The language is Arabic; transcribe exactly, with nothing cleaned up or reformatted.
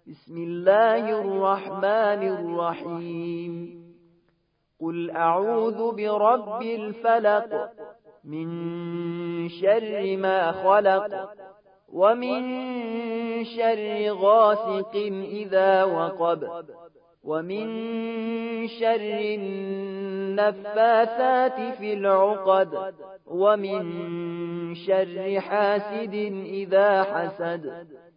بسم الله الرحمن الرحيم قل أعوذ برب الفلق من شر ما خلق ومن شر غاسق إذا وقب ومن شر النفاثات في العقد ومن شر حاسد إذا حسد